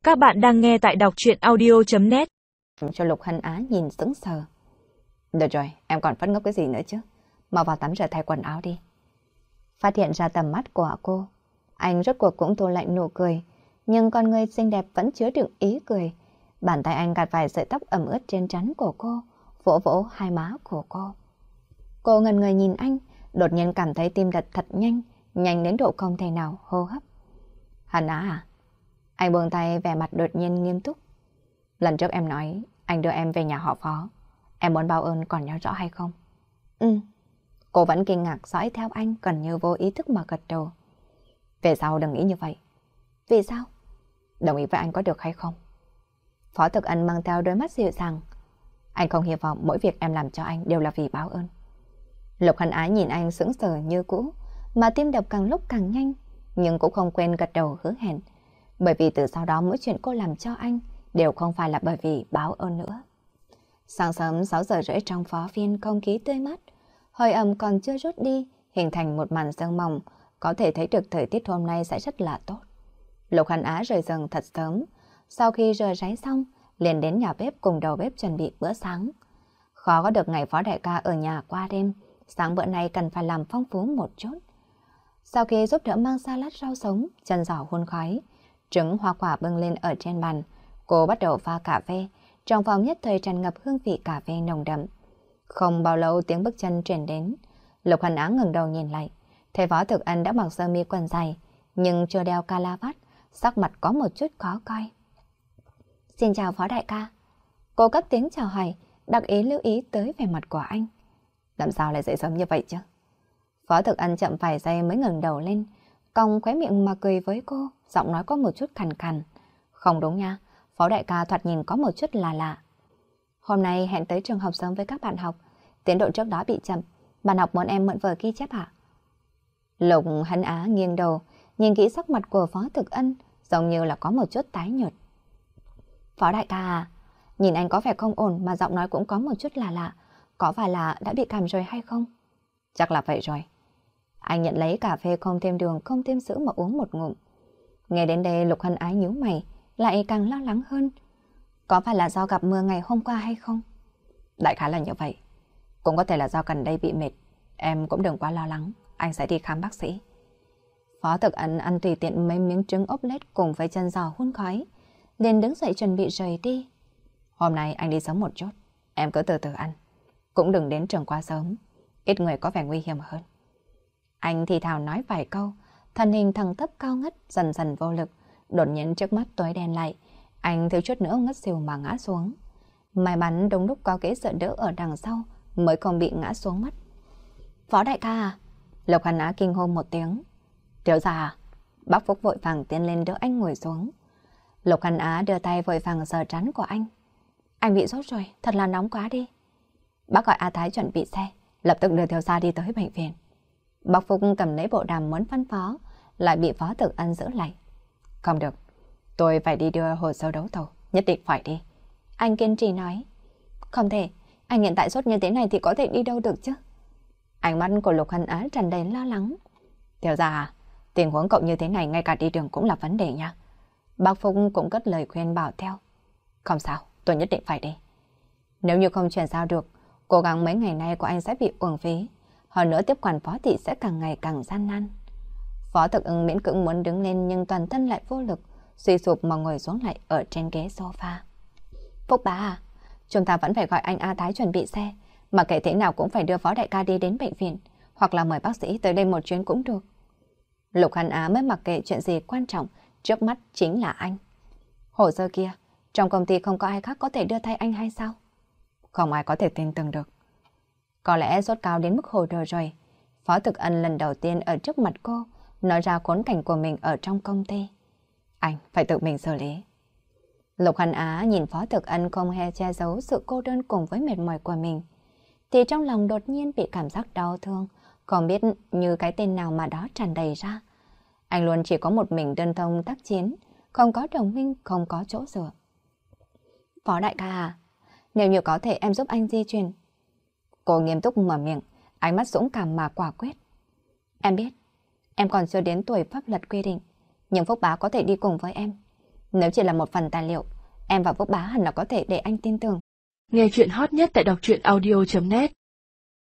Các bạn đang nghe tại đọc truyện audio.net. Cho Lục Hân Á nhìn sững sờ. Được rồi, em còn phát ngốc cái gì nữa chứ? Mau vào tắm rửa thay quần áo đi. Phát hiện ra tầm mắt của cô, anh rốt cuộc cũng thu lạnh nụ cười, nhưng con người xinh đẹp vẫn chứa đựng ý cười. Bàn tay anh gạt vài sợi tóc ẩm ướt trên trán của cô, vỗ vỗ hai má của cô. Cô ngần người nhìn anh, đột nhiên cảm thấy tim đập thật nhanh, nhanh đến độ không thể nào hô hấp. Hân Á à? Anh buông tay, vẻ mặt đột nhiên nghiêm túc. Lần trước em nói anh đưa em về nhà họ Phó, em muốn báo ơn còn nhớ rõ hay không? Ừ. Cô vẫn kinh ngạc dõi theo anh, gần như vô ý thức mà gật đầu. Về sau đừng nghĩ như vậy. Vì sao? Đồng ý với anh có được hay không? Phó Thực Ân mang theo đôi mắt dịu dàng. Anh không hy vọng mỗi việc em làm cho anh đều là vì báo ơn. Lục Hân Ái nhìn anh sững sờ như cũ, mà tim đập càng lúc càng nhanh, nhưng cũng không quên gật đầu hứa hẹn. Bởi vì từ sau đó mỗi chuyện cô làm cho anh đều không phải là bởi vì báo ơn nữa. Sáng sớm 6 giờ rưỡi trong phó viên, không khí tươi mát, hơi ẩm còn chưa rút đi, hình thành một màn sương mỏng, có thể thấy được thời tiết hôm nay sẽ rất là tốt. Lục Hân Á rời giường thật sớm, sau khi rửa ráy xong, liền đến nhà bếp cùng đầu bếp chuẩn bị bữa sáng. Khó có được ngày Phó đại ca ở nhà qua đêm, sáng bữa nay cần phải làm phong phú một chút. Sau khi giúp đỡ mang salad rau sống, chân giò hun khói, trứng hoa quả bưng lên ở trên bàn, cô bắt đầu pha cà phê, trong phòng nhất thời tràn ngập hương vị cà phê nồng đậm. Không bao lâu tiếng bước chân truyền đến, Lục Hân Á ngẩng đầu nhìn lại, thấy Phó Thực Ân đã mặc sơ mi quần dài, nhưng chưa đeo calavat, sắc mặt có một chút khó coi. Xin chào Phó đại ca. Cô cất tiếng chào hỏi, đặc ý lưu ý tới vẻ mặt của anh. Làm sao lại dậy sớm như vậy chứ? Phó Thực Ân chậm vài giây mới ngẩng đầu lên, cong khóe miệng mà cười với cô, giọng nói có một chút khàn khàn. Không đúng nha, Phó đại ca thoạt nhìn có một chút là lạ. Hôm nay hẹn tới trường học sớm với các bạn học, tiến độ trước đó bị chậm, bạn học muốn em mượn vở ghi chép hả? Lục Hân Á nghiêng đầu, nhìn kỹ sắc mặt của Phó Thực Ân, giống như là có một chút tái nhợt. Phó đại ca à, nhìn anh có vẻ không ổn mà giọng nói cũng có một chút là lạ, có phải là đã bị cảm rồi hay không? Chắc là vậy rồi. Anh nhận lấy cà phê không thêm đường, không thêm sữa mà uống một ngụm. Nghe đến đây Lục Hân Ái nhíu mày, lại càng lo lắng hơn. Có phải là do gặp mưa ngày hôm qua hay không? Đại khái là như vậy. Cũng có thể là do gần đây bị mệt. Em cũng đừng quá lo lắng, anh sẽ đi khám bác sĩ. Phó Thực Ân ăn tùy tiện mấy miếng trứng ốp lết cùng với chân giò hun khói, liền đứng dậy chuẩn bị rời đi. Hôm nay anh đi sớm một chút, em cứ từ từ ăn. Cũng đừng đến trường quá sớm, ít người có vẻ nguy hiểm hơn. Anh thì thào nói vài câu, thân hình thẳng tắp cao ngất, dần dần vô lực, đột nhiên trước mắt tối đen lại, anh thiếu chút nữa ngất xỉu mà ngã xuống. May mắn đúng lúc có ghế dựa đỡ ở đằng sau mới không bị ngã xuống mất. Phó đại ca à? Lục Hân Á kinh hô một tiếng. Tiểu gia à? Bác Phúc vội vàng tiến lên đỡ anh ngồi xuống. Lục Hân Á đưa tay vội vàng sờ trán của anh. Anh bị sốt rồi, thật là nóng quá đi. Bác gọi A Thái chuẩn bị xe, lập tức đưa Tiểu gia đi tới bệnh viện. Bác Phúc cầm lấy bộ đàm muốn phân phó, lại bị Phó Thực Ân giữ lại. Không được, tôi phải đi đưa hồ sơ đấu thầu, nhất định phải đi. Anh kiên trì nói. Không thể, anh hiện tại sốt như thế này thì có thể đi đâu được chứ? Ánh mắt của Lục Hân Á tràn đầy lo lắng. Tiểu gia à, tình huống cậu như thế này ngay cả đi đường cũng là vấn đề nha. Bác Phúc cũng cất lời khuyên bảo theo. Không sao, tôi nhất định phải đi. Nếu như không chuyển giao được, cố gắng mấy ngày nay của anh sẽ bị uổng phí. Hơn nữa tiếp quản Phó thị sẽ càng ngày càng gian nan. Phó Thực Ưng miễn cưỡng muốn đứng lên nhưng toàn thân lại vô lực, suy sụp mà ngồi xuống lại ở trên ghế sofa. Phúc bá à, chúng ta vẫn phải gọi anh A Thái chuẩn bị xe, mà kể thế nào cũng phải đưa Phó đại ca đi đến bệnh viện, hoặc là mời bác sĩ tới đây một chuyến cũng được. Lục Hân Á mới mặc kệ chuyện gì quan trọng, trước mắt chính là anh. Hồ sơ kia, trong công ty không có ai khác có thể đưa thay anh hay sao? Không ai có thể tin tưởng được. Có lẽ sốt cao đến mức hồi đời rồi. Phó Thực Ân lần đầu tiên ở trước mặt cô nói ra khốn cảnh của mình ở trong công ty. Anh phải tự mình xử lý. Lục Hân Á nhìn Phó Thực Ân không hề che giấu sự cô đơn cùng với mệt mỏi của mình, thì trong lòng đột nhiên bị cảm giác đau thương, không biết như cái tên nào mà đó tràn đầy ra. Anh luôn chỉ có một mình đơn thông tác chiến, không có đồng minh, không có chỗ dựa. Phó đại ca à, nếu như có thể em giúp anh di chuyển. Cô nghiêm túc mở miệng, ánh mắt dũng cảm mà quả quyết. Em biết, em còn chưa đến tuổi pháp luật quy định, nhưng Phúc bá có thể đi cùng với em. Nếu chỉ là một phần tài liệu, em và Phúc Bá hẳn là có thể để anh tin tưởng. Nghe chuyện hot nhất tại đọc truyện audio.net